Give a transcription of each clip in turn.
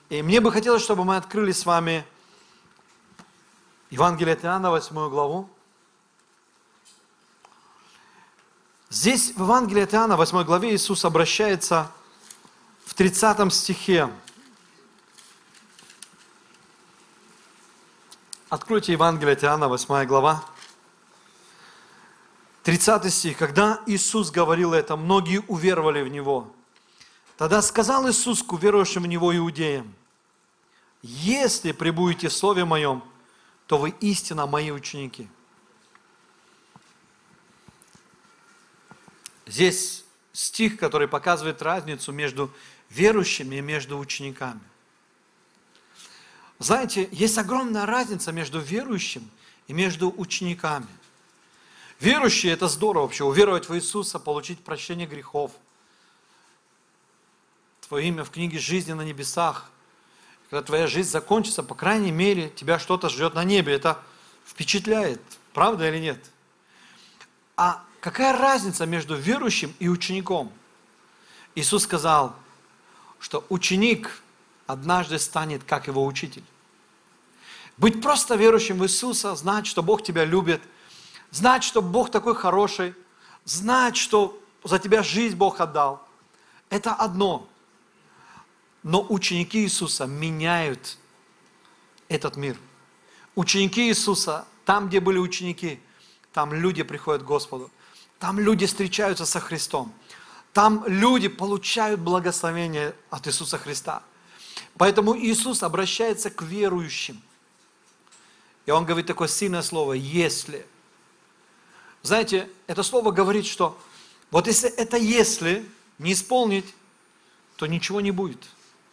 И мне бы хотелось, чтобы мы открыли с вами Евангелие от Иоанна, 8 главу. Здесь в Евангелии от Иоанна, 8 главе, Иисус обращается в 30 стихе. Откройте Евангелие от Иоанна, 8 глава. 30 стих. Когда Иисус говорил это, многие уверовали в Него. Тогда сказал Иисус к уверовавшим в Него иудеям: если пребудете в Слове Моем, то вы истинно Мои ученики. Здесь стих, который показывает разницу между верующими и между учениками. Знаете, есть огромная разница между верующим и между учениками. Верующие – это здорово вообще, уверовать в Иисуса, получить прощение грехов. Твое имя в книге жизни на небесах. Когда твоя жизнь закончится, по крайней мере, тебя что-то ждет на небе. Это впечатляет, правда или нет? А какая разница между верующим и учеником? Иисус сказал, что ученик однажды станет как его учитель. Быть просто верующим в Иисуса, знать, что Бог тебя любит, знать, что Бог такой хороший, знать, что за тебя жизнь Бог отдал. Это одно. Но ученики Иисуса меняют этот мир. Ученики Иисуса, там, где были ученики, там люди приходят к Господу. Там люди встречаются со Христом. Там люди получают благословение от Иисуса Христа. Поэтому Иисус обращается к верующим. И Он говорит такое сильное слово «если». Знаете, это слово говорит, что вот если это «если» не исполнить, то ничего не будет.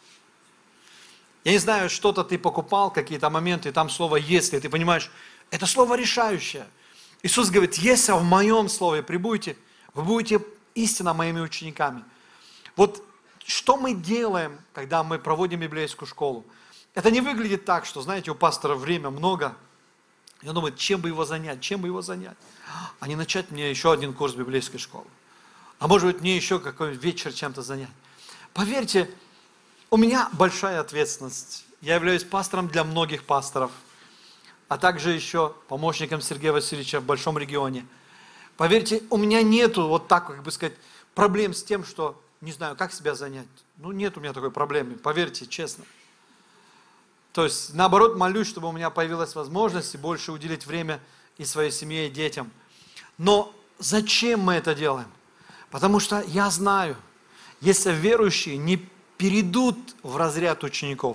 Я не знаю, что-то ты покупал, какие-то моменты, и там слово «если», ты понимаешь, это слово решающее. Иисус говорит, если в моем слове прибудете, вы будете истинно моими учениками. Вот что мы делаем, когда мы проводим библейскую школу? Это не выглядит так, что, знаете, у пастора время много, и он думает, чем бы его занять, а не начать мне еще один курс библейской школы. А может быть, мне еще какой-нибудь вечер чем-то занять. Поверьте, у меня большая ответственность. Я являюсь пастором для многих пасторов, а также еще помощником Сергея Васильевича в большом регионе. Поверьте, у меня нету вот так, как бы сказать, проблем с тем, что не знаю, как себя занять. Ну, нет у меня такой проблемы, поверьте, честно. То есть, наоборот, молюсь, чтобы у меня появилась возможность больше уделить время и своей семье, и детям. Но зачем мы это делаем? Потому что я знаю, если верующие не перейдут в разряд учеников,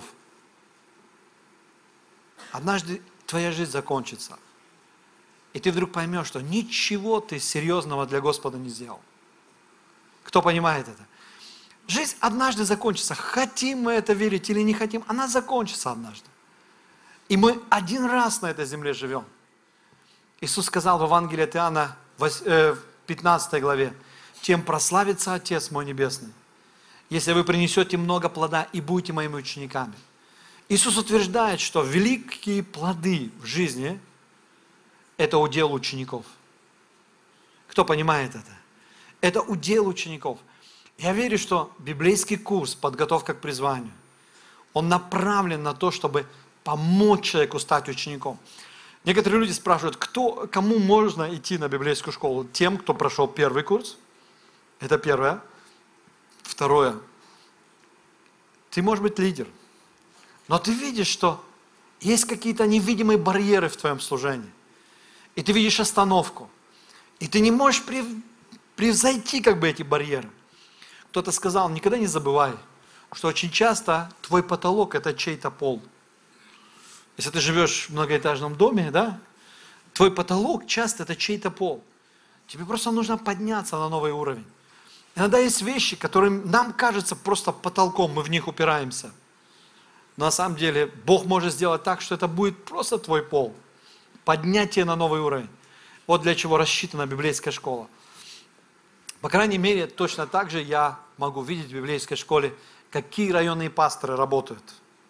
однажды твоя жизнь закончится. И ты вдруг поймешь, что ничего ты серьезного для Господа не сделал. Кто понимает это? Жизнь однажды закончится. Хотим мы это верить или не хотим, она закончится однажды. И мы один раз на этой земле живем. Иисус сказал в Евангелии от Иоанна, в 15 главе, «Тем прославится Отец мой Небесный, если вы принесете много плода и будете моими учениками». Иисус утверждает, что великие плоды в жизни – это удел учеников. Кто понимает это? Это удел учеников. Я верю, что библейский курс «Подготовка к призванию», он направлен на то, чтобы помочь человеку стать учеником. Некоторые люди спрашивают, кому можно идти на библейскую школу? Тем, кто прошел первый курс. Это первое. Второе. Ты можешь быть лидер. Но ты видишь, что есть какие-то невидимые барьеры в твоем служении. И ты видишь остановку. И ты не можешь превзойти как бы эти барьеры. Кто-то сказал, никогда не забывай, что очень часто твой потолок – это чей-то пол. Если ты живешь в многоэтажном доме, да, твой потолок часто это чей-то пол. Тебе просто нужно подняться на новый уровень. Иногда есть вещи, которые нам кажутся просто потолком, мы в них упираемся. Но на самом деле Бог может сделать так, что это будет просто твой пол. Поднятие на новый уровень. Вот для чего рассчитана библейская школа. По крайней мере, точно так же я могу видеть в библейской школе, какие районные пасторы работают.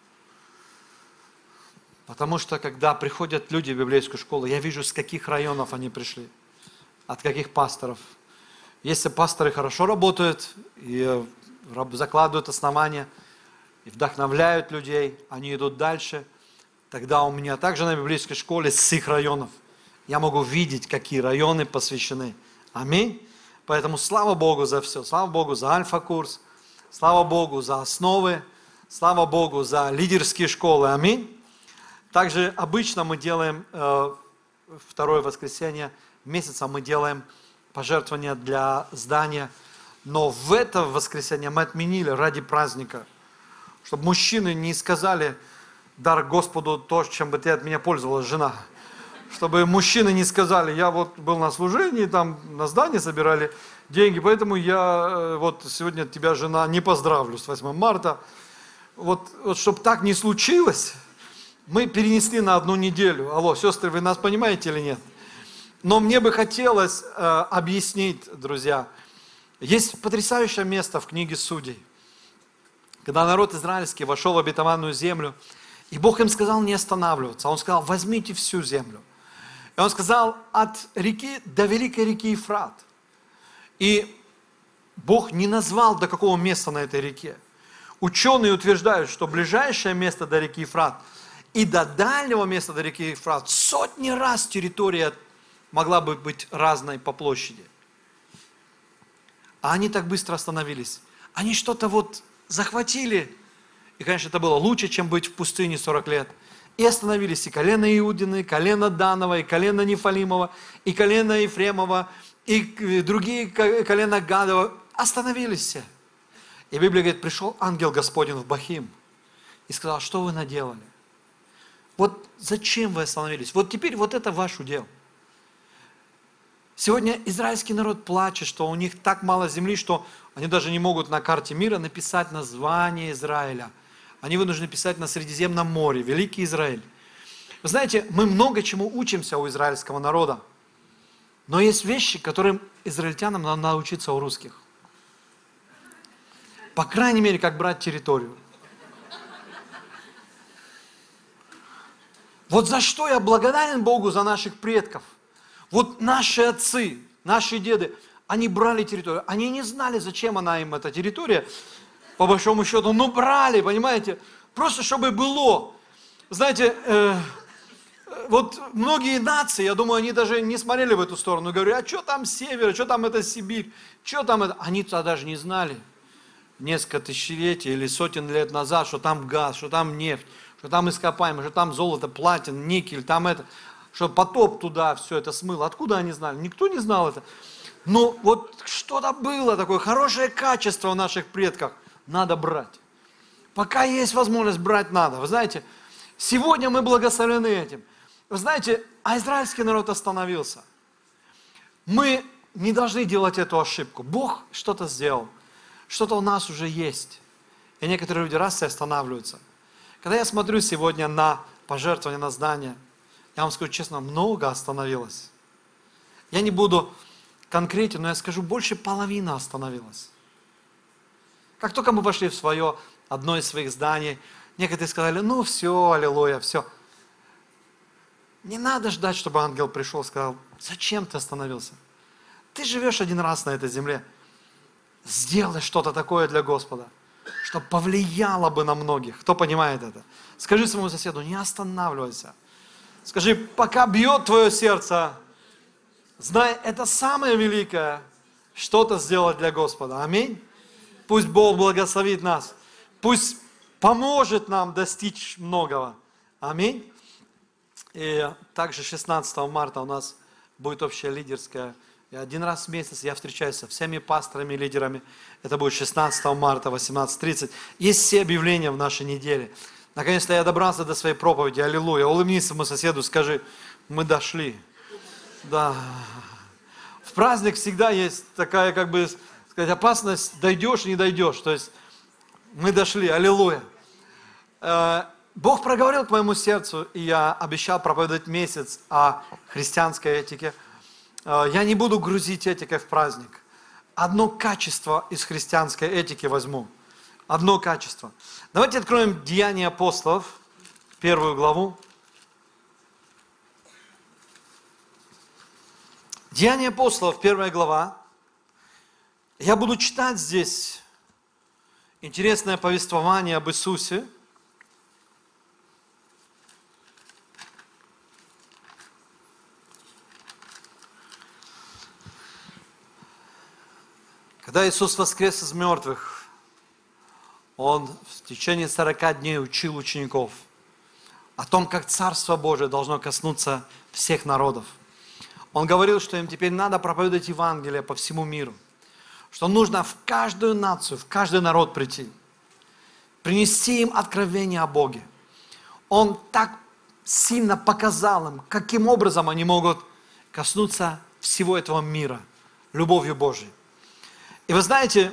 Потому что, когда приходят люди в библейскую школу, я вижу, с каких районов они пришли, от каких пасторов. Если пасторы хорошо работают и закладывают основания, и вдохновляют людей, они идут дальше. Тогда у меня также на библейской школе с их районов я могу видеть, какие районы посвящены. Аминь. Поэтому слава Богу за все. Слава Богу за альфа-курс. Слава Богу за основы. Слава Богу за лидерские школы. Аминь. Также обычно мы делаем второе воскресенье месяца, мы делаем пожертвования для здания. Но в это воскресенье мы отменили ради праздника. Чтобы мужчины не сказали: дар Господу то, чем бы ты от меня пользовалась, жена. Чтобы мужчины не сказали: я вот был на служении, там на здание собирали деньги, поэтому я вот сегодня тебя, жена, не поздравлю с 8 марта. Вот чтобы так не случилось, мы перенесли на 1 неделю. Алло, сестры, вы нас понимаете или нет? Но мне бы хотелось объяснить, друзья. Есть потрясающее место в книге Судей, когда народ израильский вошел в обетованную землю, и Бог им сказал не останавливаться. Он сказал: возьмите всю землю. И Он сказал: от реки до великой реки Ефрат. И Бог не назвал, до какого места на этой реке. Ученые утверждают, что ближайшее место до реки Ефрат и до дальнего места до реки Ефрат сотни раз территория могла бы быть разной по площади. А они так быстро остановились. Они что-то вот захватили. И, конечно, это было лучше, чем быть в пустыне 40 лет. И остановились и колено Иудины, и колено Данова, и колено Нефалимова, и колено Ефремова, и другие колена Гадова. Остановились все. И Библия говорит: пришел ангел Господень в Бахим и сказал: что вы наделали? Вот зачем вы остановились? Вот теперь вот это ваш удел. Сегодня израильский народ плачет, что у них так мало земли, что они даже не могут на карте мира написать название Израиля. Они вынуждены писать на Средиземном море: Великий Израиль. Вы знаете, мы много чему учимся у израильского народа. Но есть вещи, которым израильтянам надо научиться у русских. По крайней мере, как брать территорию. Вот за что я благодарен Богу за наших предков. Вот наши отцы, наши деды, они брали территорию. Они не знали, зачем она им, эта территория, по большому счету. Но брали, понимаете, просто чтобы было. Знаете, вот многие нации, я думаю, они даже не смотрели в эту сторону. Говорю: а что там север, что там это Сибирь, что там это? Они тогда даже не знали несколько тысячелетий или сотен лет назад, что там газ, что там нефть, что там ископаемые, что там золото, платин, никель, там это, что потоп туда все это смыло. Откуда они знали? Никто не знал это. Но вот что-то было такое, хорошее качество у наших предков. Надо брать. Пока есть возможность, брать надо. Вы знаете, сегодня мы благословены этим. Вы знаете, а израильский народ остановился. Мы не должны делать эту ошибку. Бог что-то сделал. Что-то у нас уже есть. И некоторые люди раз и останавливаются. Когда я смотрю сегодня на пожертвования на здание, я вам скажу честно, много остановилось. Я не буду конкретен, но я скажу, больше половины остановилось. Как только мы вошли в свое, одно из своих зданий, некоторые сказали: ну все, аллилуйя, все. Не надо ждать, чтобы ангел пришел и сказал: зачем ты остановился? Ты живешь один раз на этой земле. Сделай что-то такое для Господа, чтобы повлияло бы на многих. Кто понимает это? Скажи своему соседу: не останавливайся. Скажи: пока бьет твое сердце, знай, это самое великое, что-то сделать для Господа. Аминь. Пусть Бог благословит нас. Пусть поможет нам достичь многого. Аминь. И также 16 марта у нас будет общая лидерская. И один раз в месяц я встречаюсь со всеми пасторами и лидерами. Это будет 16 марта, 18:30. Есть все объявления в нашей неделе. Наконец-то я добрался до своей проповеди. Аллилуйя. Улыбнись своему соседу, скажи: мы дошли. Да. В праздник всегда есть такая, как бы сказать, опасность: дойдешь, не дойдешь. То есть мы дошли. Аллилуйя. Бог проговорил к моему сердцу, и я обещал проповедовать месяц о христианской этике. Я не буду грузить этикой в праздник. Одно качество из христианской этики возьму. Одно качество. Давайте откроем Деяния апостолов, 1 главу. Деяния апостолов, 1 глава. Я буду читать здесь. интересное повествование об Иисусе. Когда Иисус воскрес из мертвых, Он в течение 40 дней учил учеников о том, как Царство Божие должно коснуться всех народов. Он говорил, что им теперь надо проповедовать Евангелие по всему миру, что нужно в каждую нацию, в каждый народ прийти, принести им откровение о Боге. Он так сильно показал им, каким образом они могут коснуться всего этого мира любовью Божией. И вы знаете,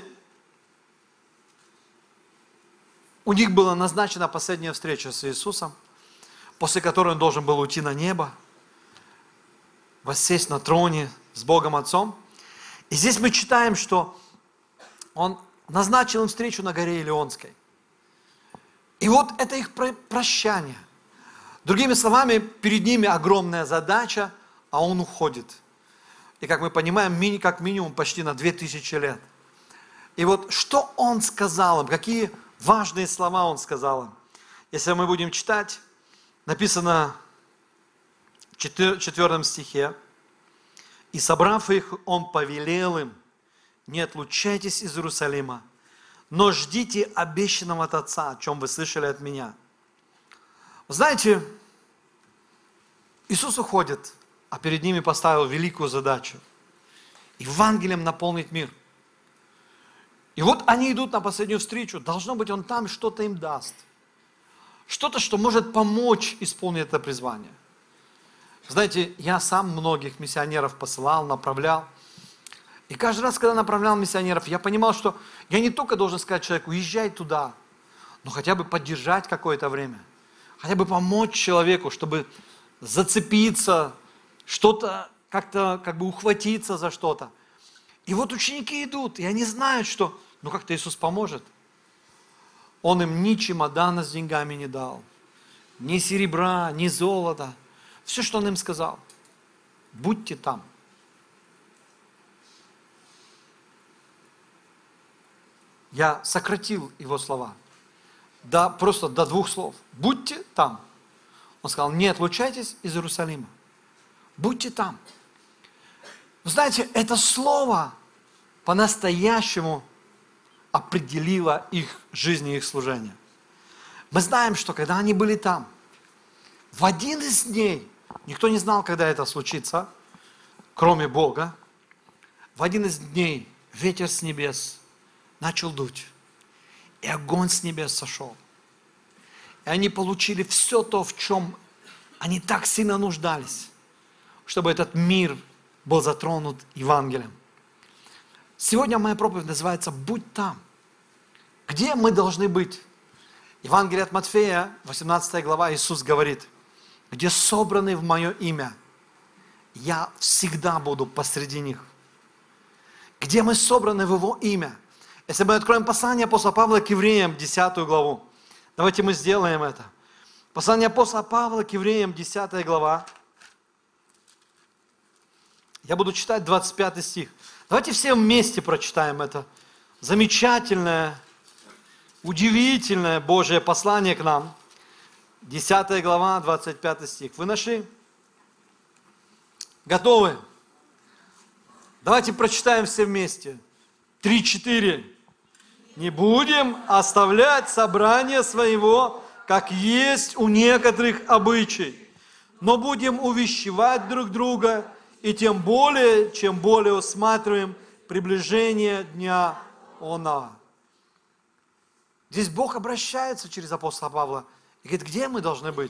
у них была назначена последняя встреча с Иисусом, после которой он должен был уйти на небо, воссесть на троне с Богом Отцом. И здесь мы читаем, что он назначил им встречу на горе Илионской. И вот это их прощание. Другими словами, перед ними огромная задача, а он уходит. И как мы понимаем, как минимум почти на 2000 лет. И вот что он сказал им, какие важные слова он сказал им. Если мы будем читать, написано в 4 стихе: «И собрав их, он повелел им: не отлучайтесь из Иерусалима, но ждите обещанного от Отца, о чем вы слышали от меня». Вы знаете, Иисус уходит, а перед ними поставил великую задачу – Евангелием наполнить мир. И вот они идут на последнюю встречу, должно быть, Он там что-то им даст. Что-то, что может помочь исполнить это призвание. Знаете, я сам многих миссионеров посылал, направлял. И каждый раз, когда направлял миссионеров, я понимал, что я не только должен сказать человеку: езжай туда, но хотя бы поддержать какое-то время. Хотя бы помочь человеку, чтобы зацепиться, что-то как-то ухватиться за что-то. И вот ученики идут, и они знают, что как-то Иисус поможет. Он им ни чемодана с деньгами не дал, ни серебра, ни золота. Все, что Он им сказал: будьте там. Я сократил Его слова. Просто до 2 слов. Будьте там. Он сказал: не отлучайтесь из Иерусалима. Будьте там. Вы знаете, это слово по-настоящему определило их жизнь и их служение. Мы знаем, что когда они были там, в один из дней, никто не знал, когда это случится, кроме Бога, в один из дней ветер с небес начал дуть, и огонь с небес сошел. И они получили все то, в чем они так сильно нуждались, чтобы этот мир был затронут Евангелием. Сегодня моя проповедь называется «Будь там». Где мы должны быть? Евангелие от Матфея, 18 глава, Иисус говорит: где собраны в Мое имя, Я всегда буду посреди них. Где мы собраны в Его имя? Если мы откроем послание апостола Павла к евреям, 10 главу, давайте мы сделаем это. Послание апостола Павла к евреям, 10 глава. Я буду читать 25 стих. Давайте все вместе прочитаем это замечательное, удивительное Божье послание к нам. 10 глава, 25 стих. Вы нашли? Готовы? Давайте прочитаем все вместе. 3-4. Не будем оставлять собрание своего, как есть у некоторых обычай, но будем увещевать друг друга, и тем более, чем более усматриваем приближение дня Она. Здесь Бог обращается через апостола Павла и говорит: где мы должны быть?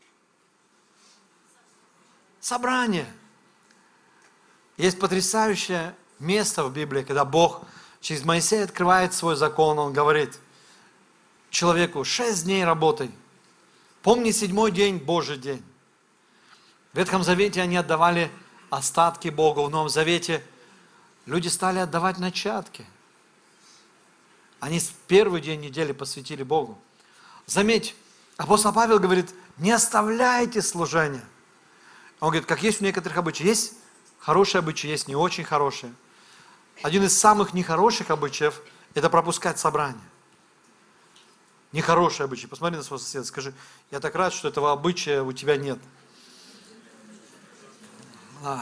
Собрание. Есть потрясающее место в Библии, когда Бог через Моисея открывает свой закон. Он говорит человеку: 6 дней работай. Помни 7-й день, Божий день. В Ветхом Завете они отдавали остатки Богу. В Новом Завете люди стали отдавать начатки. Они первый день недели посвятили Богу. Заметь, апостол Павел говорит: не оставляйте служение. Он говорит, как есть у некоторых обычаев. Есть хорошие обычаи, есть не очень хорошие. Один из самых нехороших обычаев – это пропускать собрание. Нехороший обычай. Посмотри на своего соседа, скажи, я так рад, что этого обычая у тебя нет. Да.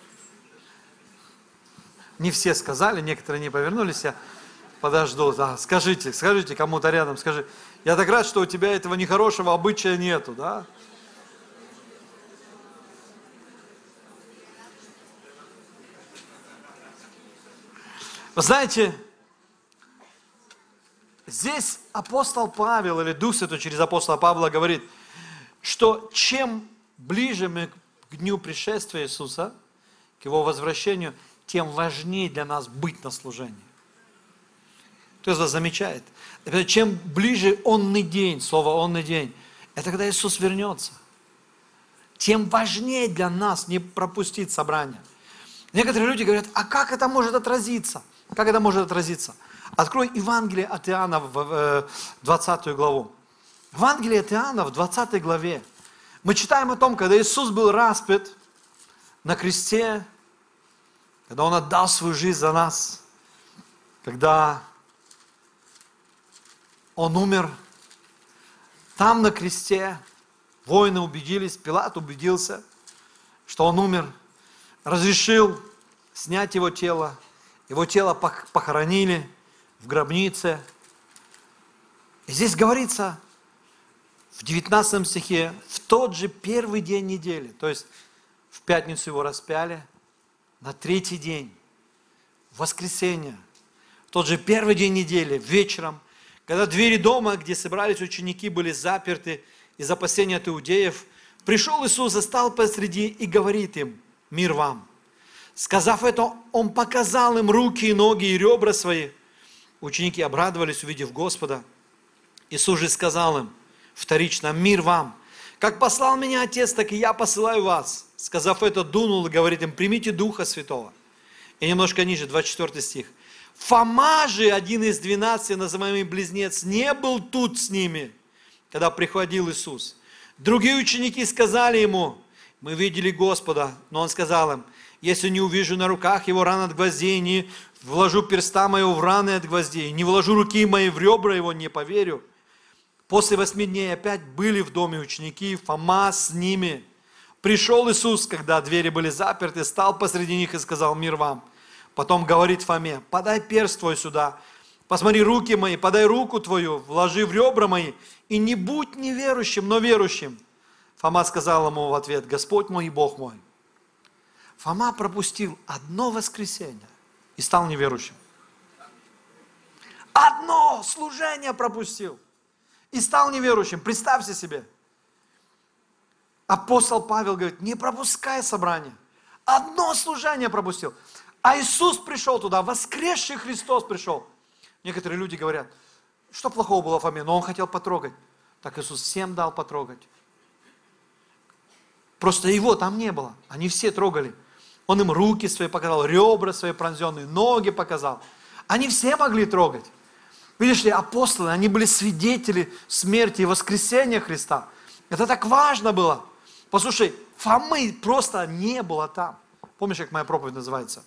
Не все сказали, некоторые не повернулись, я подожду. Да. Скажите кому-то рядом, скажи, я так рад, что у тебя этого нехорошего обычая нету, да? Вы знаете, здесь апостол Павел, или Дух Святой через апостола Павла говорит, что чем ближе мы к дню пришествия Иисуса, к Его возвращению, тем важнее для нас быть на служении. Кто из вас замечает? Чем ближе онный день, слово онный день, это когда Иисус вернется, тем важнее для нас не пропустить собрание. Некоторые люди говорят, а как это может отразиться? Как это может отразиться? Открой Евангелие от Иоанна в 20 главу. Евангелие от Иоанна в 20 главе. Мы читаем о том, когда Иисус был распят на кресте, когда Он отдал свою жизнь за нас, когда Он умер, там на кресте воины убедились, Пилат убедился, что Он умер, разрешил снять Его тело похоронили в гробнице. И здесь говорится в 19 стихе, в тот же первый день недели, то есть в пятницу Его распяли, на третий день, в воскресенье, в тот же первый день недели, вечером, когда двери дома, где собрались ученики, были заперты из опасения от иудеев, пришел Иисус, застал посреди и говорит им, мир вам. Сказав это, Он показал им руки и ноги и ребра свои. Ученики обрадовались, увидев Господа. Иисус же сказал им вторично, мир вам. Как послал меня Отец, так и я посылаю вас. Сказав это, дунул и говорит им, примите Духа Святого. И немножко ниже, 24 стих. Фома же, один из 12, называемый близнец, не был тут с ними, когда приходил Иисус. Другие ученики сказали Ему, мы видели Господа, но Он сказал им, если не увижу на руках Его ран от гвоздей, не вложу перста моего в раны от гвоздей, не вложу руки мои в ребра Его, не поверю. После 8 дней опять были в доме ученики, Фома с ними. Пришел Иисус, когда двери были заперты, стал посреди них и сказал, мир вам. Потом говорит Фоме, подай перст твой сюда, посмотри руки мои, подай руку твою, вложи в ребра мои, и не будь неверующим, но верующим. Фома сказал ему в ответ, Господь мой и Бог мой. Фома пропустил одно воскресенье и стал неверующим. Одно служение пропустил и стал неверующим. Представьте себе. Апостол Павел говорит, не пропускай собрание. Одно служение пропустил. А Иисус пришел туда, воскресший Христос пришел. Некоторые люди говорят, что плохого было в Фоме, но он хотел потрогать. Так Иисус всем дал потрогать. Просто его там не было. Они все трогали. Он им руки свои показал, ребра свои пронзенные, ноги показал. Они все могли трогать. Видишь ли, апостолы, они были свидетели смерти и воскресения Христа. Это так важно было. Послушай, Фомы просто не было там. Помнишь, как моя проповедь называется?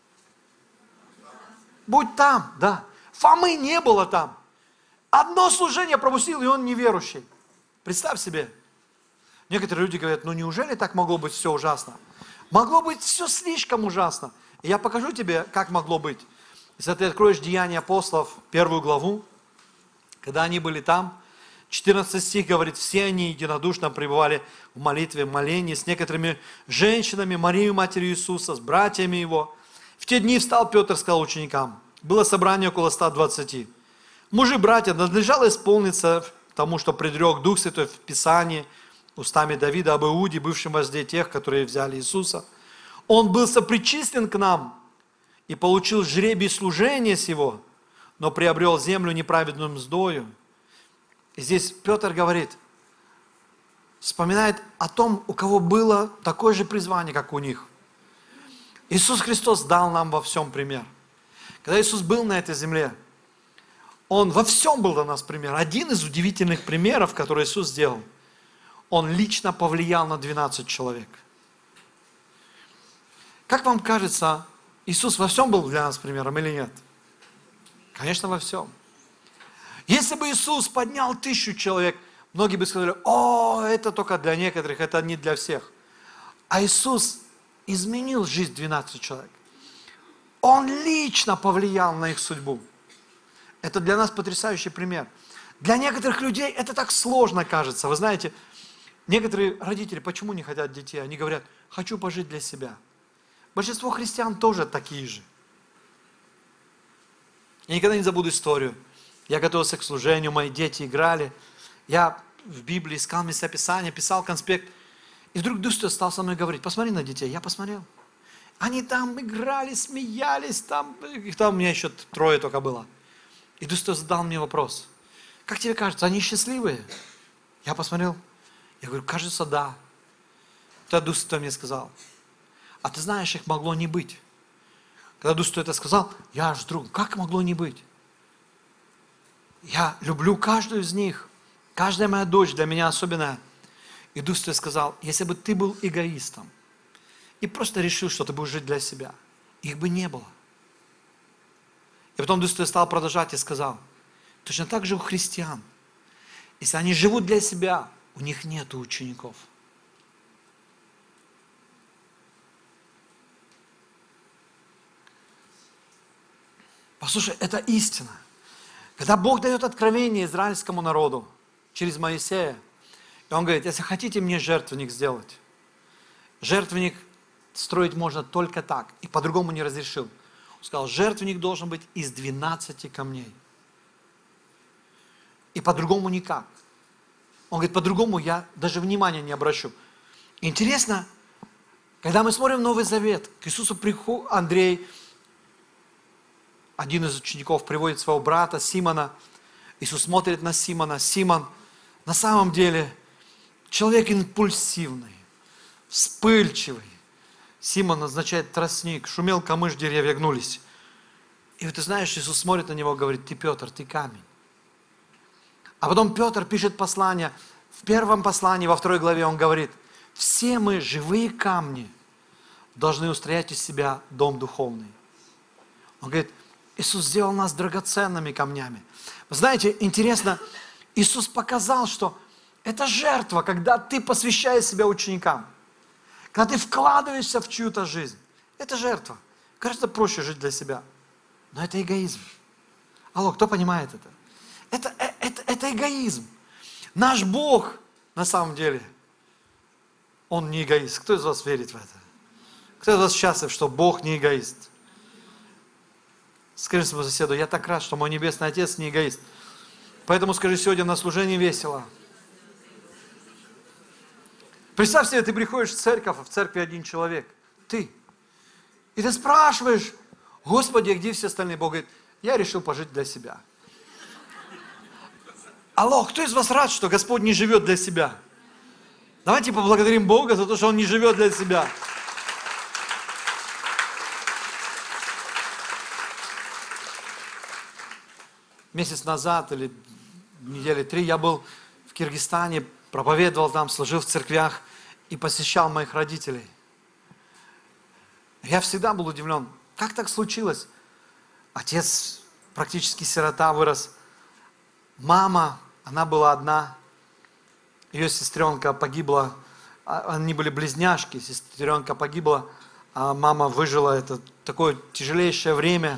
Будь там, да. Фомы не было там. Одно служение пропустил, и он неверующий. Представь себе. Некоторые люди говорят, ну неужели так могло быть все ужасно? Могло быть все слишком ужасно. И я покажу тебе, как могло быть. Если ты откроешь Деяния апостолов, 1 главу, когда они были там, 14 стих говорит, все они единодушно пребывали в молитве, молении с некоторыми женщинами, Марией, матерью Иисуса, с братьями Его. В те дни встал Петр, сказал ученикам, было собрание около 120. Мужи, братья, надлежало исполниться тому, что предрек Дух Святой в Писании, устами Давида об Иуде, бывшем вожде тех, которые взяли Иисуса. Он был сопричислен к нам и получил жребий служения сего, но приобрел землю неправедную мздою. И здесь Петр говорит, вспоминает о том, у кого было такое же призвание, как у них. Иисус Христос дал нам во всем пример. Когда Иисус был на этой земле, Он во всем был для нас пример. Один из удивительных примеров, который Иисус сделал, Он лично повлиял на 12 человек. Как вам кажется, Иисус во всем был для нас примером или нет? Конечно, во всем. Если бы Иисус поднял 1000 человек, многие бы сказали: о, это только для некоторых, это не для всех. А Иисус изменил жизнь 12 человек. Он лично повлиял на их судьбу. Это для нас потрясающий пример. Для некоторых людей это так сложно кажется. Вы знаете, некоторые родители почему не хотят детей? Они говорят: хочу пожить для себя. Большинство христиан тоже такие же. Я никогда не забуду историю. Я готовился к служению, мои дети играли. Я в Библии искал местописания, писал конспект. И вдруг Дух Святой стал со мной говорить: посмотри на детей. Я посмотрел. Они там играли, смеялись, их там у меня еще 3 только было. И Дух Святой задал мне вопрос: как тебе кажется, они счастливые? Я посмотрел. Я говорю: кажется, да. Тогда Дух Святой мне сказал: а ты знаешь, их могло не быть. Когда Дух Святой это сказал, я аж вдруг: как могло не быть? Я люблю каждую из них. Каждая моя дочь для меня особенная. И Дух Святой сказал: если бы ты был эгоистом и просто решил, что ты будешь жить для себя, их бы не было. И потом Дух Святой стал продолжать и сказал: точно так же у христиан. Если они живут для себя, у них нет учеников. Послушай, это истина. Когда Бог дает откровение израильскому народу через Моисея, и Он говорит: если хотите мне жертвенник сделать, жертвенник строить можно только так, и по-другому не разрешил. Он сказал: жертвенник должен быть из 12 камней. И по-другому никак. Он говорит: по-другому я даже внимания не обращу. Интересно, когда мы смотрим Новый Завет, к Иисусу приходит Андрей, один из учеников, приводит своего брата Симона. Иисус смотрит на Симона. Симон на самом деле человек импульсивный, вспыльчивый. Симон означает тростник, шумел камыш, деревья гнулись. И вот ты знаешь, Иисус смотрит на него и говорит: ты Петр, ты камень. А потом Петр пишет послание. В первом послании, во 2 главе он говорит: все мы, живые камни, должны устроять из себя дом духовный. Он говорит: Иисус сделал нас драгоценными камнями. Вы знаете, интересно, Иисус показал, что это жертва, когда ты посвящаешь себя ученикам, когда ты вкладываешься в чью-то жизнь. Это жертва. Кажется, проще жить для себя. Но это эгоизм. Алло, кто понимает это? Это эгоизм. Наш Бог, на самом деле, Он не эгоист. Кто из вас верит в это? Кто из вас счастлив, что Бог не эгоист? Скажи своему соседу: я так рад, что мой Небесный Отец не эгоист. Поэтому скажи сегодня на служении весело. Представь себе, ты приходишь в церковь, а в церкви один человек. Ты. И ты спрашиваешь: Господи, где все остальные? Бог говорит: я решил пожить для себя. Алло, кто из вас рад, что Господь не живет для себя? Давайте поблагодарим Бога за то, что Он не живет для себя. Месяц назад или недели 3 я был в Киргизстане, проповедовал там, служил в церквях и посещал моих родителей. Я всегда был удивлен, как так случилось? Отец практически сирота, вырос. Мама, она была одна. Ее сестренка погибла. Они были близняшки, сестренка погибла, а мама выжила. Это такое тяжелейшее время.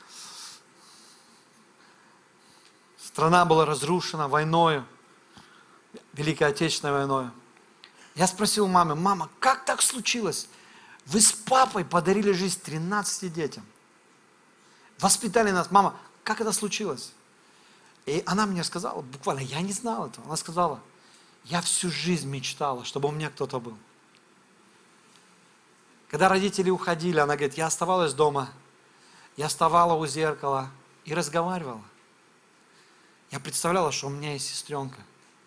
Страна была разрушена войною, Великой Отечественной войной. Я спросил мамы: мама, как так случилось? Вы с папой подарили жизнь 13 детям. Воспитали нас. Мама, как это случилось? И она мне сказала, буквально, я не знал этого. Она сказала: я всю жизнь мечтала, чтобы у меня кто-то был. Когда родители уходили, она говорит: я оставалась дома, я вставала у зеркала и разговаривала. Я представляла, что у меня есть сестренка.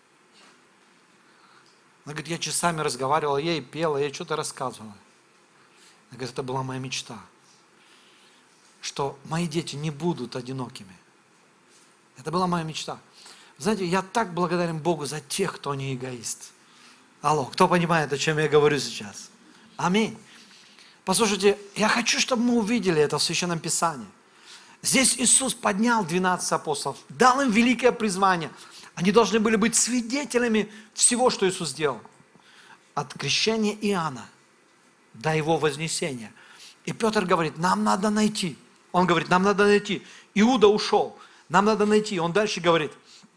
Она говорит: я часами разговаривала, я ей пела, я ей что-то рассказывала. Она говорит: это была моя мечта, что мои дети не будут одинокими. Это была моя мечта. Знаете, я так благодарен Богу за тех, кто не эгоист. Алло, кто понимает, о чем я говорю сейчас? Аминь. Послушайте, я хочу, чтобы мы увидели это в Священном Писании. Здесь Иисус поднял 12 апостолов, дал им великое призвание. Они должны были быть свидетелями всего, что Иисус сделал. От крещения Иоанна до его вознесения. И Петр говорит, нам надо найти. Он говорит, нам надо найти. Иуда ушел, нам надо найти. Он дальше говорит,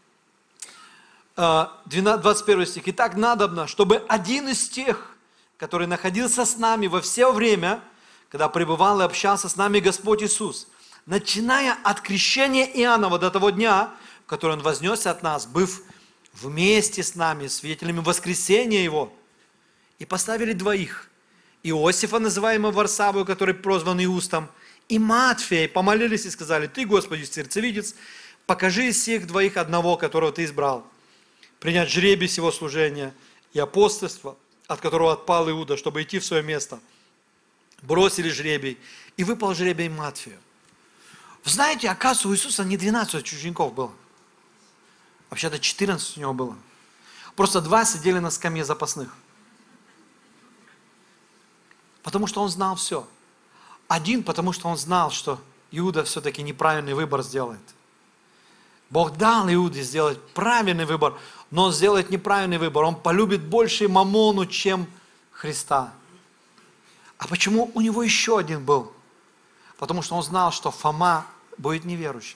21 стих. «Итак, надобно, чтобы один из тех, который находился с нами во все время, когда пребывал и общался с нами Господь Иисус, начиная от крещения Иоаннова до того дня, в который Он вознесся от нас, быв вместе с нами, свидетелями воскресения Его, и поставили двоих, Иосифа, называемого Варсавою, который прозван Иустом, и Матфея, помолились и сказали, Ты, Господи, сердцевидец, покажи из всех двоих одного, которого Ты избрал, принять жребий сего служения и апостольства, от которого отпал Иуда, чтобы идти в свое место. Бросили жребий, и выпал жребий Матфею». Вы знаете, оказывается, у Иисуса не 12 учеников было. Вообще-то 14 у него было. Просто 2 сидели на скамье запасных. Потому что он знал все. Один, потому что он знал, что Иуда все-таки неправильный выбор сделает. Бог дал Иуде сделать правильный выбор, но он сделает неправильный выбор. Он полюбит больше мамону, чем Христа. А почему у него еще один был? Потому что он знал, что Фома будет неверующим.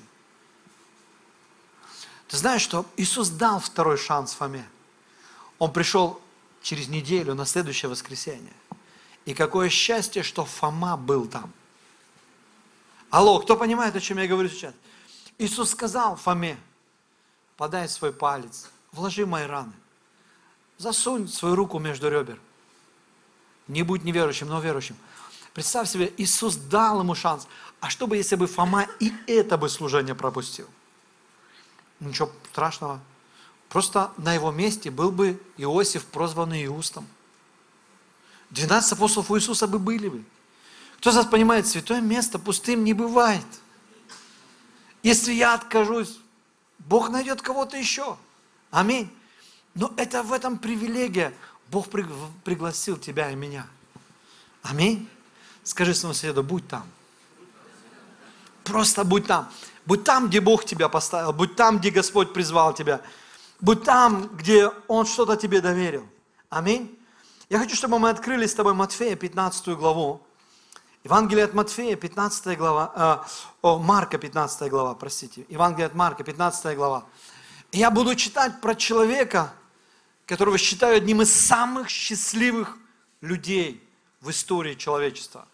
Ты знаешь, что Иисус дал второй шанс Фоме. Он пришел через неделю на следующее воскресенье. И какое счастье, что Фома был там. Алло, кто понимает, о чем я говорю сейчас? Иисус сказал Фоме, подай свой палец, вложи мои раны, засунь свою руку между ребер. Не будь неверующим, но верующим. Представь себе, Иисус дал ему шанс. А что бы, если бы Фома и это бы служение пропустил? Ничего страшного. Просто на его месте был бы Иосиф, прозванный Иустом. 12 апостолов у Иисуса бы были бы. Кто из вас понимает, святое место пустым не бывает. Если я откажусь, Бог найдет кого-то еще. Аминь. Но это в этом привилегия. Бог пригласил тебя и меня. Аминь. Скажи своему соседу, будь там. Просто будь там. Будь там, где Бог тебя поставил. Будь там, где Господь призвал тебя. Будь там, где Он что-то тебе доверил. Аминь. Я хочу, чтобы мы открыли с тобой Матфея, 15 главу. Евангелие от Матфея, 15 глава, Марка, 15 глава, простите. Евангелие от Марка, 15 глава. И я буду читать про человека, которого считаю одним из самых счастливых людей в истории человечества.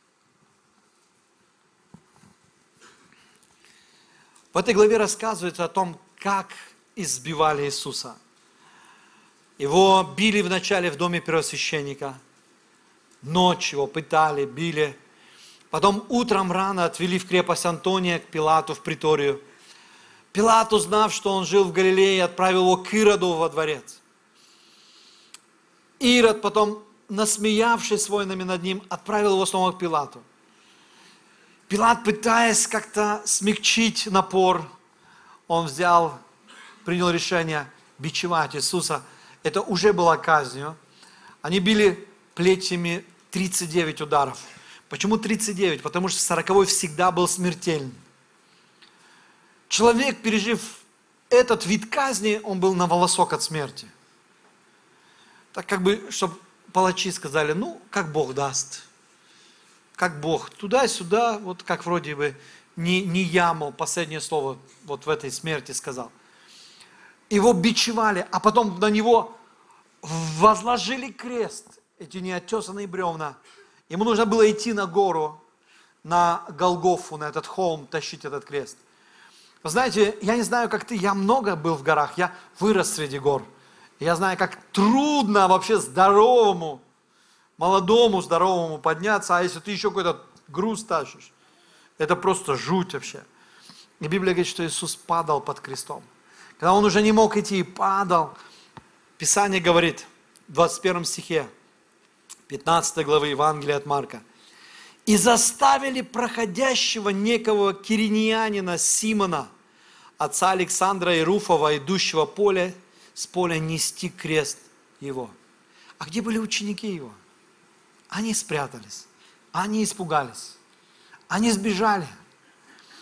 В этой главе рассказывается о том, как избивали Иисуса. Его били вначале в доме первосвященника, ночью его пытали, били. Потом утром рано отвели в крепость Антония к Пилату в приторию. Пилат, узнав, что он жил в Галилее, отправил его к Ироду во дворец. Ирод потом, насмеявшись воинами над ним, отправил его снова к Пилату. Пилат, пытаясь как-то смягчить напор, он принял решение бичевать Иисуса. Это уже была казнью. Они били плетьями 39 ударов. Почему 39? Потому что 40-й всегда был смертельным. Человек, пережив этот вид казни, он был на волосок от смерти. Так как бы, чтобы палачи сказали, как Бог даст. Как Бог. Туда-сюда, вот как вроде бы не я, мол, последнее слово вот в этой смерти сказал. Его бичевали, а потом на него возложили крест, эти неоттесанные бревна. Ему нужно было идти на гору, на Голгофу, на этот холм, тащить этот крест. Вы знаете, я не знаю, как ты, я много был в горах, я вырос среди гор. Я знаю, как трудно вообще здоровому, молодому, здоровому подняться, а если ты еще какой-то груз тащишь, это просто жуть вообще. И Библия говорит, что Иисус падал под крестом. Когда Он уже не мог идти и падал, Писание говорит в 21 стихе 15 главы Евангелия от Марка. «И заставили проходящего некого кириньянина Симона, отца Александра и Руфова, идущего с поля нести крест его». А где были ученики его? Они спрятались, они испугались, они сбежали.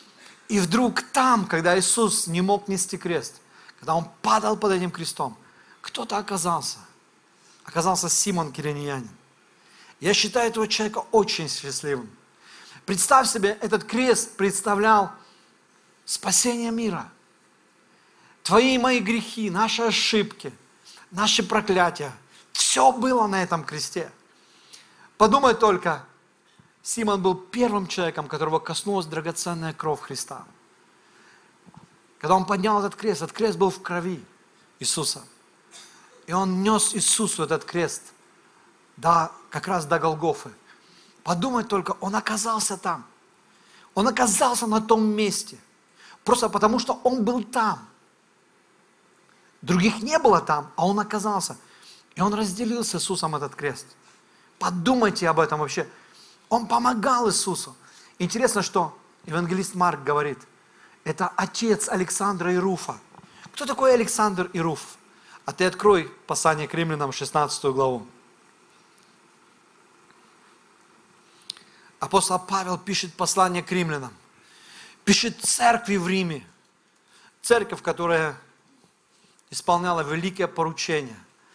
И вдруг там, когда Иисус не мог нести крест, когда Он падал под этим крестом, кто-то оказался. Оказался Симон Кириньянин. Я считаю этого человека очень счастливым. Представь себе, этот крест представлял спасение мира. Твои и мои грехи, наши ошибки, наши проклятия. Все было на этом кресте. Подумай только, Симон был первым человеком, которого коснулась драгоценная кровь Христа. Когда он поднял этот крест был в крови Иисуса. И он нес Иисусу этот крест как раз до Голгофы. Подумай только, он оказался там. Он оказался на том месте. Просто потому, что он был там. Других не было там, а он оказался. И он разделил с Иисусом этот крест. Подумайте об этом вообще. Он помогал Иисусу. Интересно, что евангелист Марк говорит, это отец Александра и Руфа. Кто такой Александр и Руф? А ты открой послание к Римлянам, 16 главу. Апостол Павел пишет послание к Римлянам. Пишет церкви в Риме. Церковь, которая исполняла великое поручение.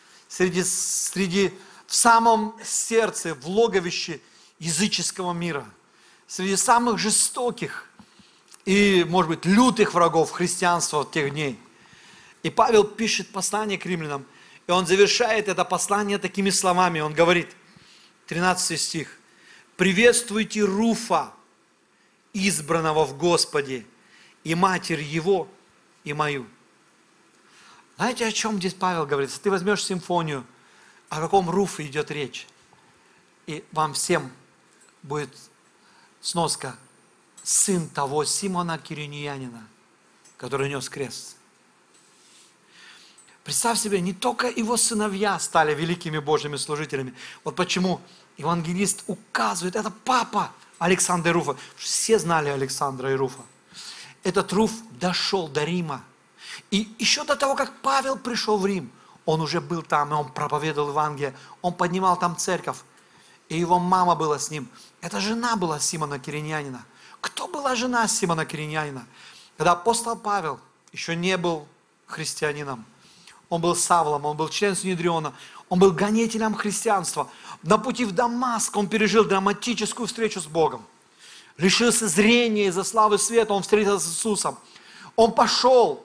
В самом сердце, в логовище языческого мира. Среди самых жестоких и, может быть, лютых врагов христианства в тех дней. И Павел пишет послание к римлянам, и он завершает это послание такими словами. Он говорит, 13 стих, «Приветствуйте Руфа, избранного в Господе, и матерь его, и мою». Знаете, о чем здесь Павел говорит? Если ты возьмешь симфонию, о каком Руфе идет речь, и вам всем будет сноска, сын того Симона Кириньянина, который нес крест. Представь себе, не только его сыновья стали великими Божьими служителями. Вот почему евангелист указывает, это папа Александра и Руфа. Все знали Александра и Руфа. Этот Руф дошел до Рима. И еще до того, как Павел пришел в Рим, он уже был там, и он проповедовал Евангелие, он поднимал там церковь. И его мама была с ним. Это жена была Симона Кириньянина. Кто была жена Симона Кириньянина? Когда апостол Павел еще не был христианином, он был Савлом, он был членом Синедриона, он был гонителем христианства. На пути в Дамаск он пережил драматическую встречу с Богом. Лишился зрения из-за славы света, он встретился с Иисусом. Он пошел,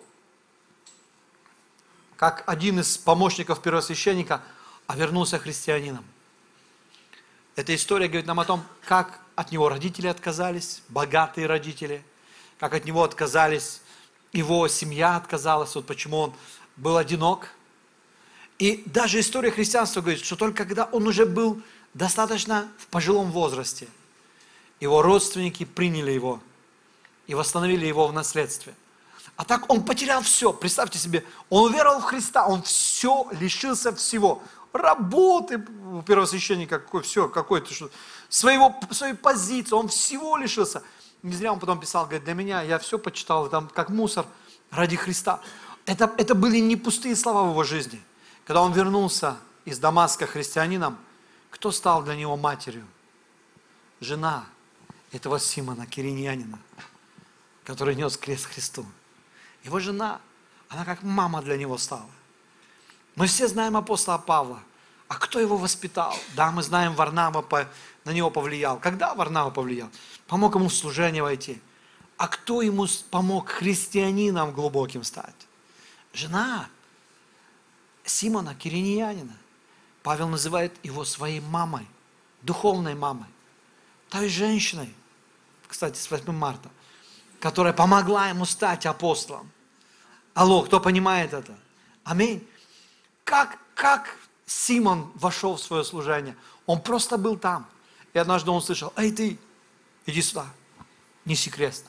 как один из помощников первосвященника, а вернулся христианином. Эта история говорит нам о том, как от него родители отказались, богатые родители, как от него отказались, его семья отказалась, вот почему он был одинок. И даже история христианства говорит, что только когда он уже был достаточно в пожилом возрасте, его родственники приняли его и восстановили его в наследстве. А так он потерял все. Представьте себе, он уверовал в Христа, он все, лишился всего. Работы первосвященника, какой-то, своей позиции, он всего лишился. Не зря он потом писал, говорит, для меня, я все почитал, там, как мусор, ради Христа. Это были не пустые слова в его жизни. Когда он вернулся из Дамаска христианином, кто стал для него матерью? Жена этого Симона Кириньянина, который нес крест Христу. Его жена, она как мама для него стала. Мы все знаем апостола Павла. А кто его воспитал? Да, мы знаем, Варнава на него повлиял. Когда Варнава повлиял? Помог ему в служение войти. А кто ему помог христианином глубоким стать? Жена Симона Кириньянина. Павел называет его своей мамой, духовной мамой. Той женщиной, кстати, с 8 марта, которая помогла ему стать апостолом. Алло, кто понимает это? Аминь. Как Симон вошел в свое служение? Он просто был там. И однажды он услышал, эй ты, иди сюда, неси крест.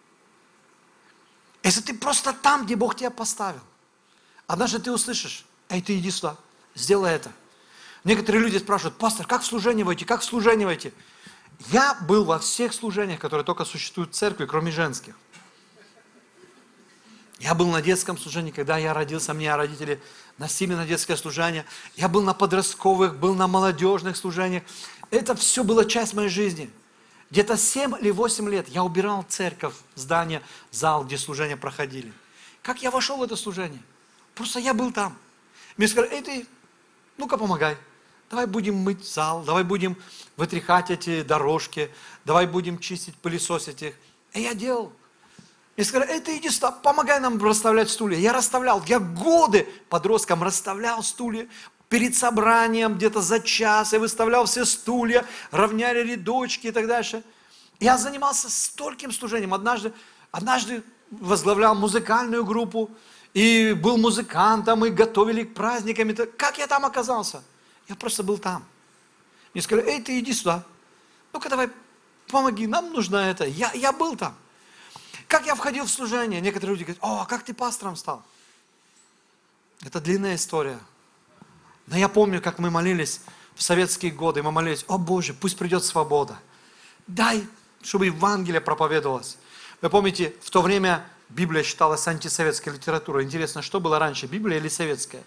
Если ты просто там, где Бог тебя поставил, однажды ты услышишь, эй ты, иди сюда, сделай это. Некоторые люди спрашивают, пастор, как в служение войти, как в служение войти? Я был во всех служениях, которые только существуют в церкви, кроме женских. Я был на детском служении, когда я родился, меня родители носили на детское служение. Я был на подростковых, был на молодежных служениях. Это все была часть моей жизни. Где-то 7 или 8 лет я убирал церковь, здание, зал, где служения проходили. Как я вошел в это служение? Просто я был там. Мне сказали, эй ты, ну-ка помогай. Давай будем мыть зал, давай будем вытряхать эти дорожки, давай будем чистить, пылесосить их. И я делал. Мне сказали, эй ты иди сюда, помогай нам расставлять стулья. Я расставлял, я годы подросткам расставлял стулья. Перед собранием где-то за час я выставлял все стулья, равняли рядочки и так дальше. Я занимался стольким служением. Однажды возглавлял музыкальную группу, и был музыкантом, и готовили к праздникам. Как я там оказался? Я просто был там. Мне сказали, эй, ты иди сюда. Ну-ка давай, помоги, нам нужно это. Я был там. Как я входил в служение? Некоторые люди говорят, о, а как ты пастором стал? Это длинная история. Но я помню, как мы молились в советские годы. Мы молились, о Боже, пусть придет свобода. Дай, чтобы Евангелие проповедовалось. Вы помните, в то время Библия считалась антисоветской литературой. Интересно, что было раньше, Библия или советская?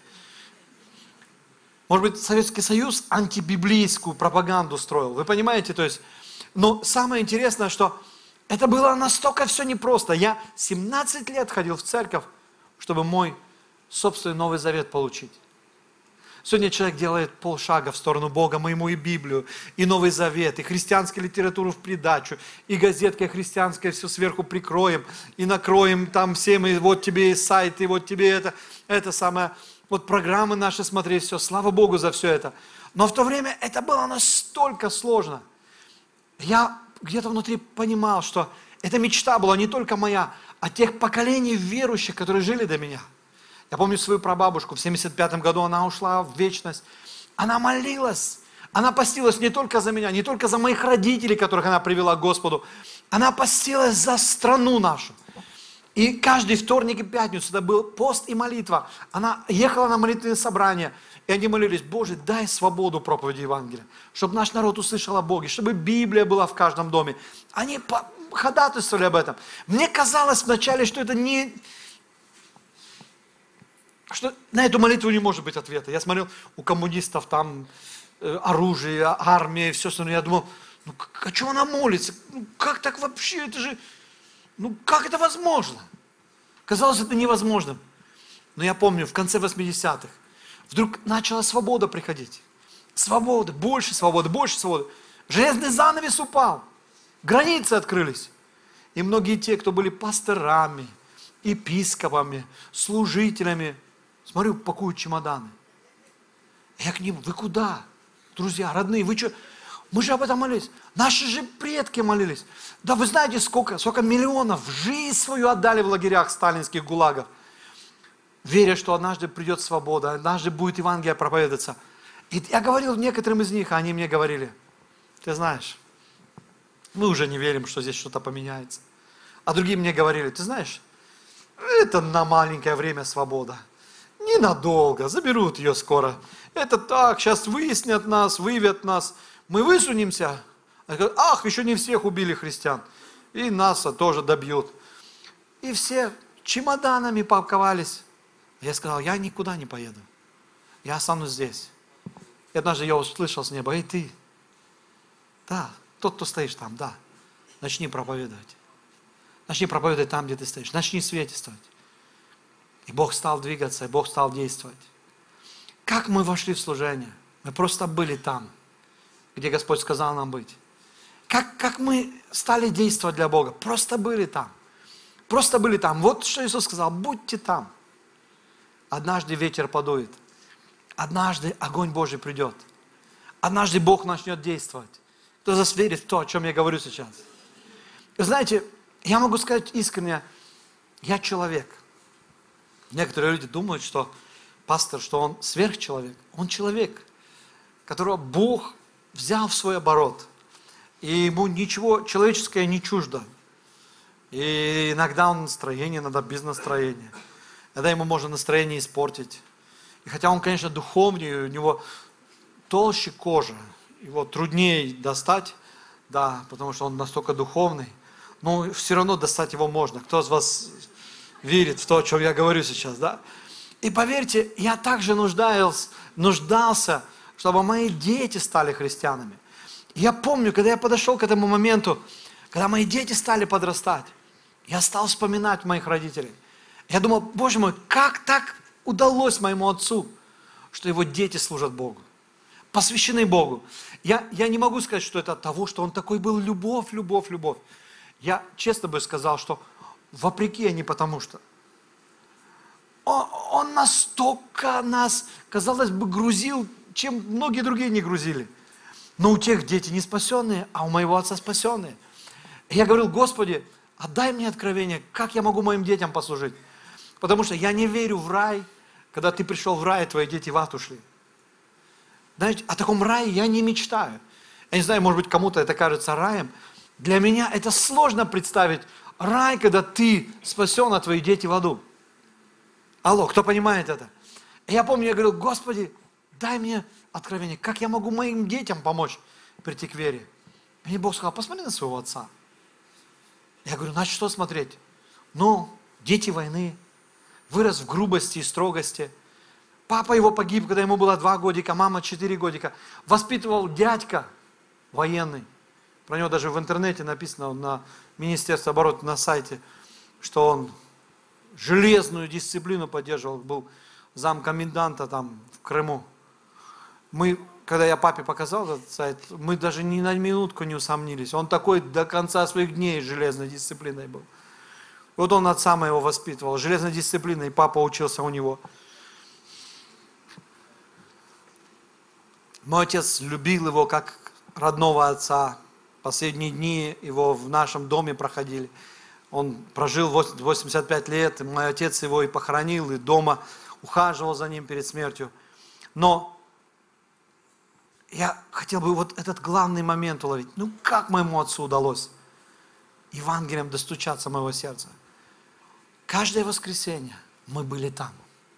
Может быть, Советский Союз антибиблейскую пропаганду строил. Вы понимаете, то есть... Но самое интересное, что это было настолько все непросто. Я 17 лет ходил в церковь, чтобы мой собственный Новый Завет получить. Сегодня человек делает полшага в сторону Бога, мы ему и Библию, и Новый Завет, и христианскую литературу в придачу, и газеткой христианской все сверху прикроем, и накроем там всем, и вот тебе и сайт, и вот тебе это самое, вот программы наши смотри, все, слава Богу за все это. Но в то время это было настолько сложно. Я где-то внутри понимал, что эта мечта была не только моя, а тех поколений верующих, которые жили до меня. Я помню свою прабабушку, в 1975 году она ушла в вечность. Она молилась, она постилась не только за меня, не только за моих родителей, которых она привела к Господу. Она постилась за страну нашу. И каждый вторник и пятницу это был пост и молитва. Она ехала на молитвенное собрание, и они молились, Боже, дай свободу проповеди Евангелия, чтобы наш народ услышал о Боге, чтобы Библия была в каждом доме. Они ходатайствовали об этом. Мне казалось вначале, что это не... что на эту молитву не может быть ответа. Я смотрел, у коммунистов там оружие, армия, все остальное. Я думал, ну а что она молится? Ну как так вообще? Это же, ну как это возможно? Казалось, это невозможным. Но я помню, в конце 80-х вдруг начала свобода приходить. Свобода, больше свободы, больше свободы. Железный занавес упал. Границы открылись. И многие те, кто были пасторами, епископами, служителями, смотрю, пакуют чемоданы. Я к ним, вы куда? Друзья, родные, вы что? Мы же об этом молились. Наши же предки молились. Да вы знаете, сколько миллионов жизнь свою отдали в лагерях сталинских гулагов, веря, что однажды придет свобода, однажды будет Евангелие проповедоваться. И я говорил некоторым из них, а они мне говорили, ты знаешь, мы уже не верим, что здесь что-то поменяется. А другие мне говорили, ты знаешь, это на маленькое время свобода. Ненадолго, заберут ее скоро. Это так, сейчас выяснят нас, выявят нас. Мы высунемся. Ах, еще не всех убили христиан. И нас тоже добьют. И все чемоданами паковались. Я сказал, я никуда не поеду. Я останусь здесь. И однажды я услышал с неба, эй ты, да, тот, кто стоишь там, да, начни проповедовать. Начни проповедовать там, где ты стоишь. Начни свидетельствовать. И Бог стал двигаться, и Бог стал действовать. Как мы вошли в служение? Мы просто были там, где Господь сказал нам быть. Как мы стали действовать для Бога? Просто были там. Просто были там. Вот что Иисус сказал, будьте там. Однажды ветер подует. Однажды огонь Божий придет. Однажды Бог начнет действовать. Кто верит в то, о чем я говорю сейчас? Вы знаете, я могу сказать искренне, я человек. Некоторые люди думают, что пастор, что он сверхчеловек. Он человек, которого Бог взял в свой оборот. И ему ничего человеческое не чуждо. И иногда он настроение, иногда без настроения. Иногда ему можно настроение испортить. И хотя он, конечно, духовнее, у него толще кожа, его труднее достать, да, потому что он настолько духовный, но все равно достать его можно. Кто из вас верит в то, о чем я говорю сейчас, да? И поверьте, я также нуждался, чтобы мои дети стали христианами. И я помню, когда я подошел к этому моменту, когда мои дети стали подрастать, я стал вспоминать моих родителей. Я думал, Боже мой, как так удалось моему отцу, что его дети служат Богу, посвящены Богу. Я не могу сказать, что это от того, что он такой был любовь, любовь, любовь. Я честно бы сказал, что вопреки, а не потому что. Он настолько нас, казалось бы, грузил, чем многие другие не грузили. Но у тех дети не спасенные, а у моего отца спасенные. И я говорил, Господи, отдай мне откровение, как я могу моим детям послужить. Потому что я не верю в рай, когда ты пришел в рай, твои дети в ад ушли. Знаете, о таком рае я не мечтаю. Я не знаю, может быть, кому-то это кажется раем. Для меня это сложно представить рай, когда ты спасен, а твои дети в аду. Алло, кто понимает это? И я помню, я говорил, Господи, дай мне откровение, как я могу моим детям помочь прийти к вере. И мне Бог сказал, посмотри на своего отца. Я говорю, значит, что смотреть? Ну, дети войны, вырос в грубости и строгости. Папа его погиб, когда ему было 2 годика, мама 4 годика. Воспитывал дядька военный. Про него даже в интернете написано, на Министерстве обороны, на сайте, что он железную дисциплину поддерживал, был замкоменданта там в Крыму. Когда я папе показал этот сайт, мы даже ни на минутку не усомнились. Он такой до конца своих дней железной дисциплиной был. Вот он отца моего воспитывал, железной дисциплиной, и папа учился у него. Мой отец любил его как родного отца. Последние дни его в нашем доме проходили. Он прожил 85 лет, и мой отец его и похоронил, и дома ухаживал за ним перед смертью. Но я хотел бы вот этот главный момент уловить. Ну как моему отцу удалось Евангелием достучаться в моего сердца? Каждое воскресенье мы были там.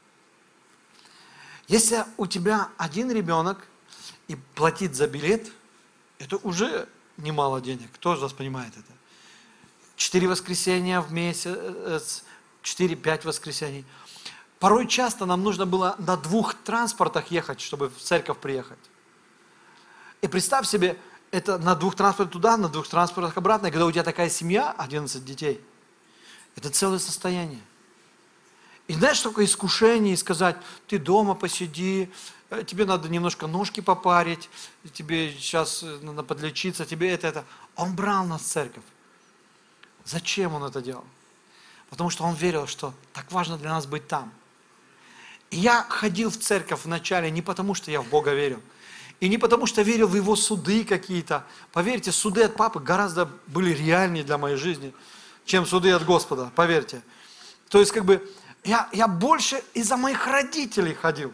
Если у тебя один ребенок и платить за билет, это уже немало денег. Кто из вас понимает это? 4 воскресенья в месяц, 4-5 воскресений. Порой часто нам нужно было на 2 транспортах ехать, чтобы в церковь приехать. И представь себе, это на 2 транспортах туда, на 2 транспортах обратно. И когда у тебя такая семья, 11 детей, это целое состояние. И знаешь, такое искушение сказать, ты дома посиди, тебе надо немножко ножки попарить, тебе сейчас надо подлечиться, тебе это. Он брал нас в церковь. Зачем он это делал? Потому что он верил, что так важно для нас быть там. И я ходил в церковь вначале не потому, что я в Бога верил, и не потому, что верил в Его суды какие-то. Поверьте, суды от папы гораздо были реальнее для моей жизни, чем суды от Господа, поверьте. То есть, я больше из-за моих родителей ходил.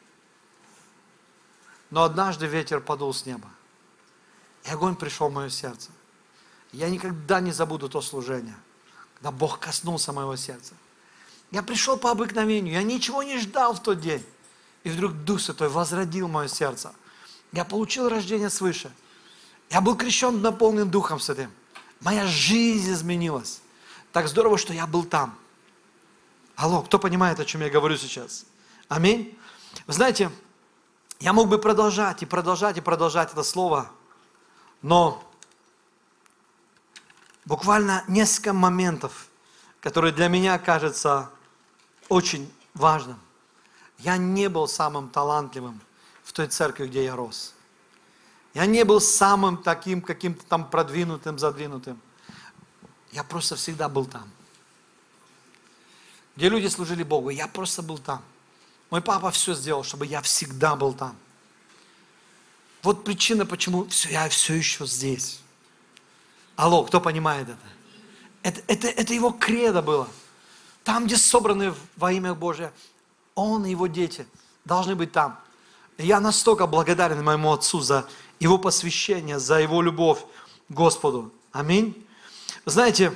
Но однажды ветер подул с неба, и огонь пришел в мое сердце. Я никогда не забуду то служение, когда Бог коснулся моего сердца. Я пришел по обыкновению, я ничего не ждал в тот день. И вдруг Дух Святой возродил мое сердце. Я получил рождение свыше. Я был крещен, наполнен Духом Святым. Моя жизнь изменилась. Так здорово, что я был там. Алло, кто понимает, о чем я говорю сейчас? Аминь. Вы знаете, я мог бы продолжать и продолжать и продолжать это слово, но буквально несколько моментов, которые для меня кажутся очень важным. Я не был самым талантливым в той церкви, где я рос. Я не был самым таким каким-то там продвинутым, задвинутым. Я просто всегда был там. Где люди служили Богу, я просто был там. Мой папа все сделал, чтобы я всегда был там. Вот причина, почему я все еще здесь. Алло, кто понимает это? Это его кредо было. Там, где собраны во имя Божие, он и его дети должны быть там. И я настолько благодарен моему отцу за его посвящение, за его любовь к Господу. Аминь. Знаете,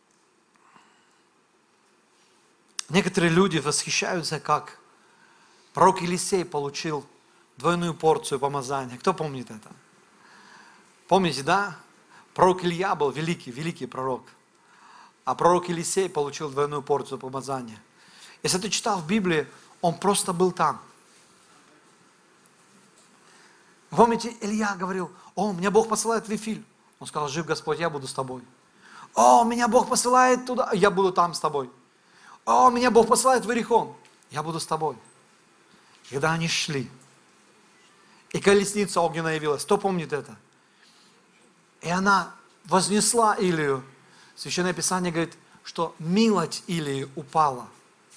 некоторые люди восхищаются, как пророк Елисей получил двойную порцию помазания. Кто помнит это? Помните, да? Пророк Илья был великий пророк. А пророк Елисей получил двойную порцию помазания. Если ты читал в Библии, он просто был там. Помните, Илья говорил: о, меня Бог посылает в Вифиль. Он сказал: жив Господь, я буду с тобой. О, меня Бог посылает туда, я буду там с тобой. О, меня Бог посылает в Иерихон, я буду с тобой. Когда они шли, и колесница огненная явилась, кто помнит это? И она вознесла Илию. Священное Писание говорит, что милость Илии упала.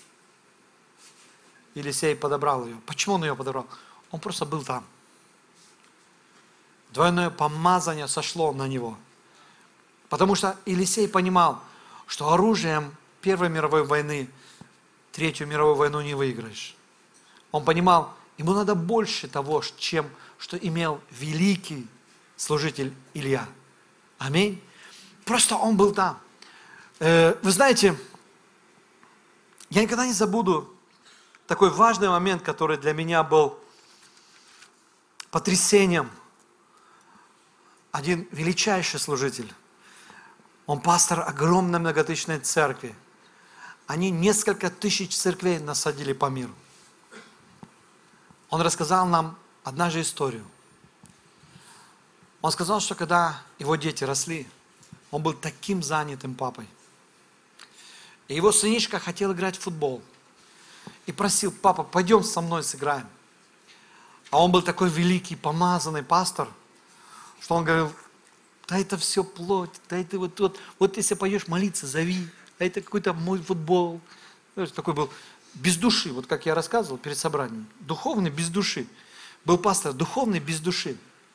Елисей подобрал ее. Почему он ее подобрал? Он просто был там. Двойное помазание сошло на него. Потому что Елисей понимал, что оружием Первой мировой войны Третью мировую войну не выиграешь. Он понимал, ему надо больше того, чем что имел великий служитель Илья. Аминь. Просто он был там. Вы знаете, я никогда не забуду такой важный момент, который для меня был потрясением. Один величайший служитель. Он пастор огромной многотысячной церкви. Они несколько тысяч церквей насадили по миру. Он рассказал нам однажды историю. Он сказал, что когда его дети росли, он был таким занятым папой. И его сынишка хотел играть в футбол. И просил: папа, пойдем со мной сыграем. А он был такой великий, помазанный пастор, что он говорил: да это все плоть, да это вот если пойдешь молиться, зови, а это какой-то мой футбол. Такой был без души, вот как я рассказывал перед собранием, духовный без души. Был пастор духовный без души.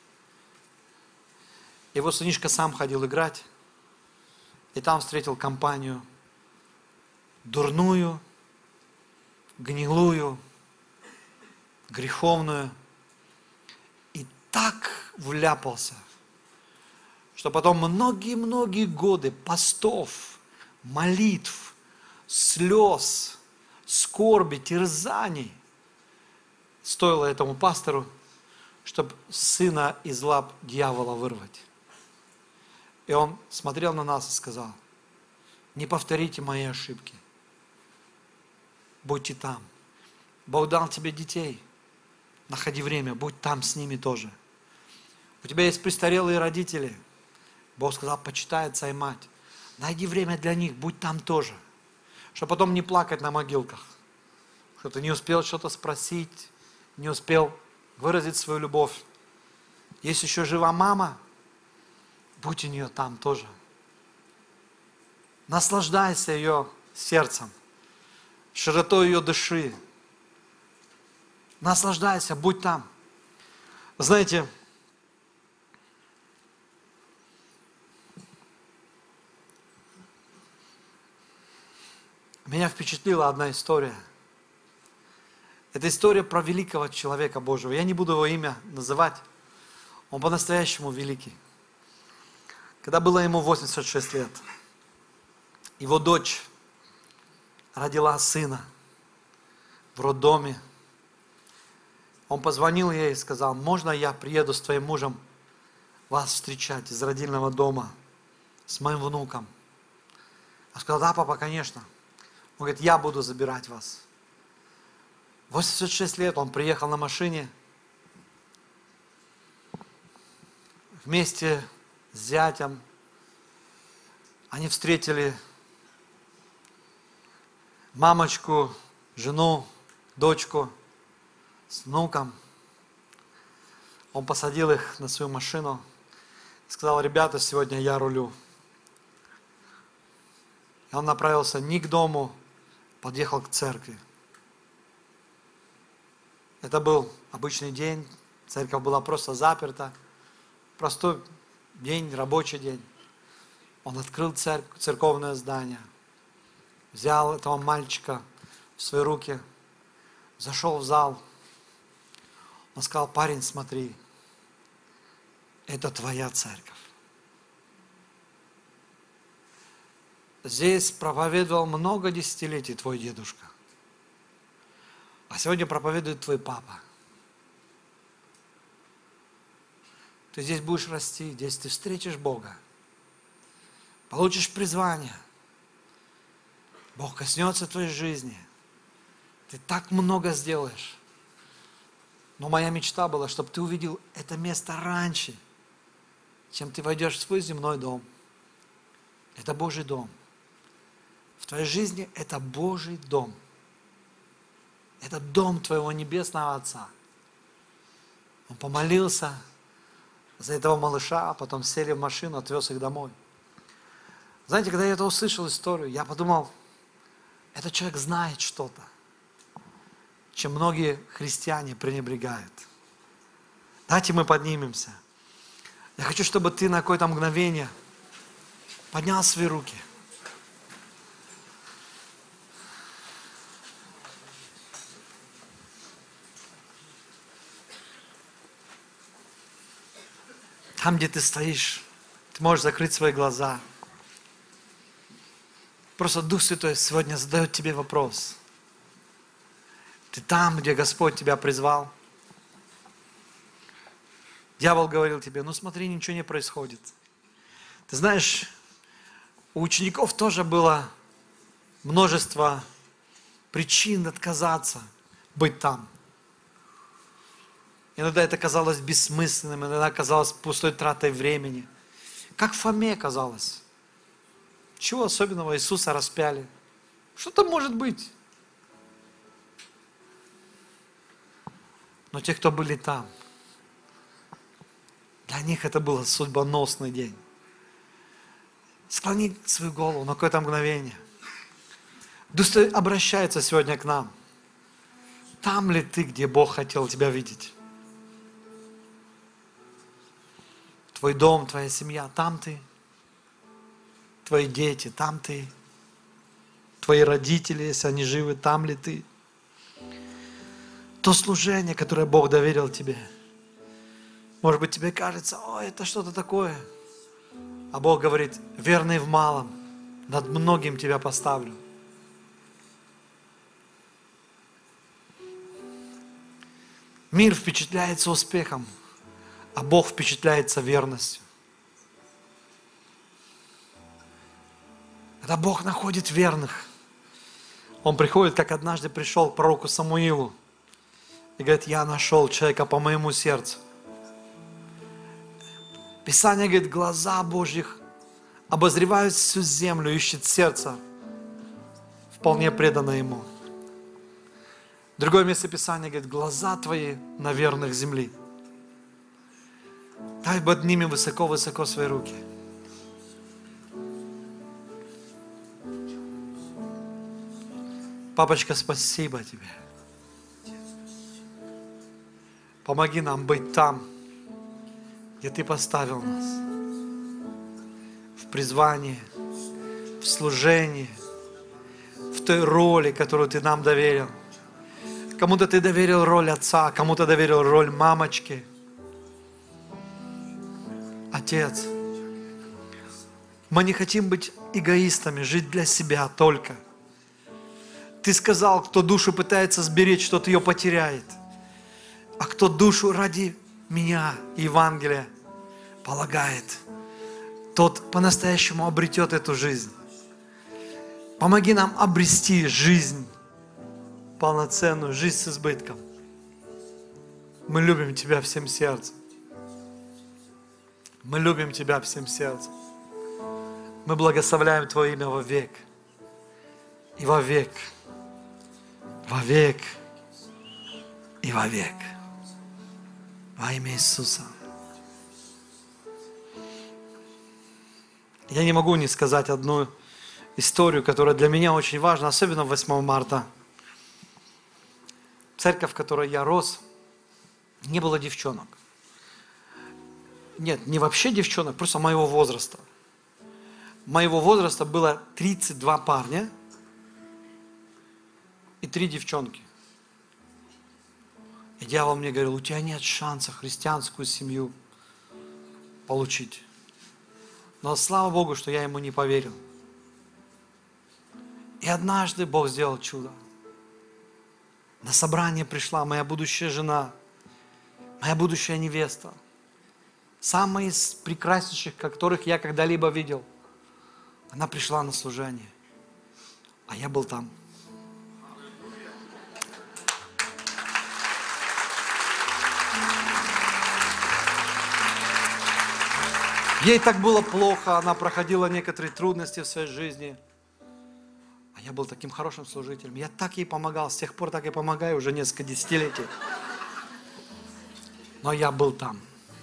Его сынишка сам ходил играть, и там встретил компанию дурную, гнилую, греховную, и так вляпался, что потом многие-многие годы постов, молитв, слез, скорби, терзаний стоило этому пастору, чтобы сына из лап дьявола вырвать. И он смотрел на нас и сказал: не повторите мои ошибки. Будьте там. Бог дал тебе детей. Находи время, будь там с ними тоже. У тебя есть престарелые родители. Бог сказал: почитай отца и мать. Найди время для них, будь там тоже. Чтобы потом не плакать на могилках. Что ты не успел что-то спросить, не успел выразить свою любовь. Есть еще жива мама, будь у нее там тоже. Наслаждайся ее сердцем, широтой ее души. Наслаждайся, будь там. Знаете, меня впечатлила одна история. Это история про великого человека Божьего. Я не буду его имя называть. Он по-настоящему великий. Когда было ему 86 лет, его дочь родила сына в роддоме. Он позвонил ей и сказал: можно я приеду с твоим мужем вас встречать из родильного дома с моим внуком? Она сказала: да, папа, конечно. Он говорит: я буду забирать вас. 86 лет он приехал на машине вместе с зятем. Они встретили мамочку, жену, дочку с внуком. Он посадил их на свою машину и сказал: ребята, сегодня я рулю. И он направился не к дому, подъехал к церкви. Это был обычный день, церковь была просто заперта. Простой день, рабочий день. Он открыл церковное здание, взял этого мальчика в свои руки, зашел в зал. Он сказал: парень, смотри, это твоя церковь. Здесь проповедовал много десятилетий твой дедушка. А сегодня проповедует твой папа. Ты здесь будешь расти, здесь ты встретишь Бога. Получишь призвание. Бог коснется твоей жизни. Ты так много сделаешь. Но моя мечта была, чтобы ты увидел это место раньше, чем ты войдешь в свой земной дом. Это Божий дом. В твоей жизни это Божий дом. Это дом твоего небесного Отца. Он помолился за этого малыша, а потом сели в машину, отвез их домой. Знаете, когда я это услышал историю, я подумал, этот человек знает что-то, чем многие христиане пренебрегают. Давайте мы поднимемся. Я хочу, чтобы ты на какое-то мгновение поднял свои руки. Там, где ты стоишь, ты можешь закрыть свои глаза. Просто Дух Святой сегодня задает тебе вопрос. Ты там, где Господь тебя призвал. Дьявол говорил тебе, ну смотри, ничего не происходит. Ты знаешь, у учеников тоже было множество причин отказаться быть там. Иногда это казалось бессмысленным, иногда казалось пустой тратой времени. Как Фоме казалось. Чего особенного, Иисуса распяли? Что там может быть? Но те, кто были там, для них это был судьбоносный день. Склони свою голову на какое-то мгновение. Дух Святой обращается сегодня к нам. Там ли ты, где Бог хотел тебя видеть? Твой дом, твоя семья, там ты. Твои дети, там ты. Твои родители, если они живы, там ли ты? То служение, которое Бог доверил тебе. Может быть, тебе кажется, это что-то такое. А Бог говорит, верный в малом, над многим тебя поставлю. Мир впечатляется успехом, а Бог впечатляется верностью. Когда Бог находит верных, Он приходит, как однажды пришел к пророку Самуилу и говорит, я нашел человека по моему сердцу. Писание говорит, глаза Божьих обозревают всю землю, ищет сердце, вполне преданное Ему. Другое место Писания говорит, глаза твои на верных земли. Дай поднимем высоко-высоко свои руки. Папочка, спасибо Тебе. Помоги нам быть там, где Ты поставил нас. В призвании, в служении, в той роли, которую Ты нам доверил. Кому-то Ты доверил роль отца, кому-то доверил роль мамочки. Отец, мы не хотим быть эгоистами, жить для себя только. Ты сказал, кто душу пытается сберечь, тот ее потеряет. А кто душу ради меня и Евангелия полагает, тот по-настоящему обретет эту жизнь. Помоги нам обрести жизнь полноценную, жизнь с избытком. Мы любим Тебя всем сердцем. Мы любим Тебя всем сердцем. Мы благословляем Твое имя вовек. И вовек. Вовек. И вовек. Во имя Иисуса. Я не могу не сказать одну историю, которая для меня очень важна, особенно 8 марта. Церковь, в которой я рос, не было девчонок. Нет, не вообще девчонок, просто моего возраста. Моего возраста было 32 парня и 3 девчонки. И дьявол мне говорил, у тебя нет шанса христианскую семью получить. Но слава Богу, что я ему не поверил. И однажды Бог сделал чудо. На собрание пришла моя будущая жена, моя будущая невеста. Самая из прекраснейших, которых я когда-либо видел. Она пришла на служение, а я был там. Ей так было плохо, она проходила некоторые трудности в своей жизни. А я был таким хорошим служителем. Я так ей помогал, с тех пор так и помогаю, уже несколько десятилетий. Но я был там.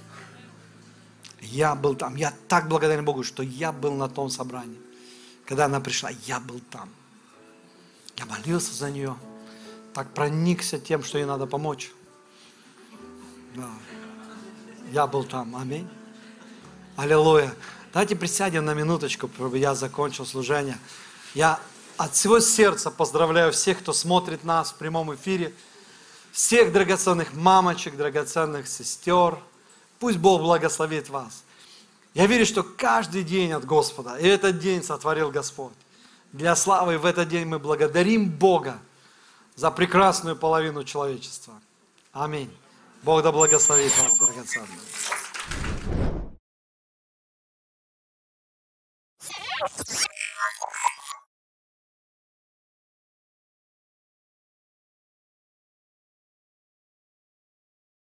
Я был там. Я так благодарен Богу, что я был на том собрании. Когда она пришла, я был там. Я молился за нее. Так проникся тем, что ей надо помочь. Да. Я был там. Аминь. Аллилуйя. Давайте присядем на минуточку, чтобы я закончил служение. Я от всего сердца поздравляю всех, кто смотрит нас в прямом эфире. Всех драгоценных мамочек, драгоценных сестер. Пусть Бог благословит вас. Я верю, что каждый день от Господа, и этот день сотворил Господь. Для славы в этот день мы благодарим Бога за прекрасную половину человечества. Аминь. Бог да благословит вас, драгоценные.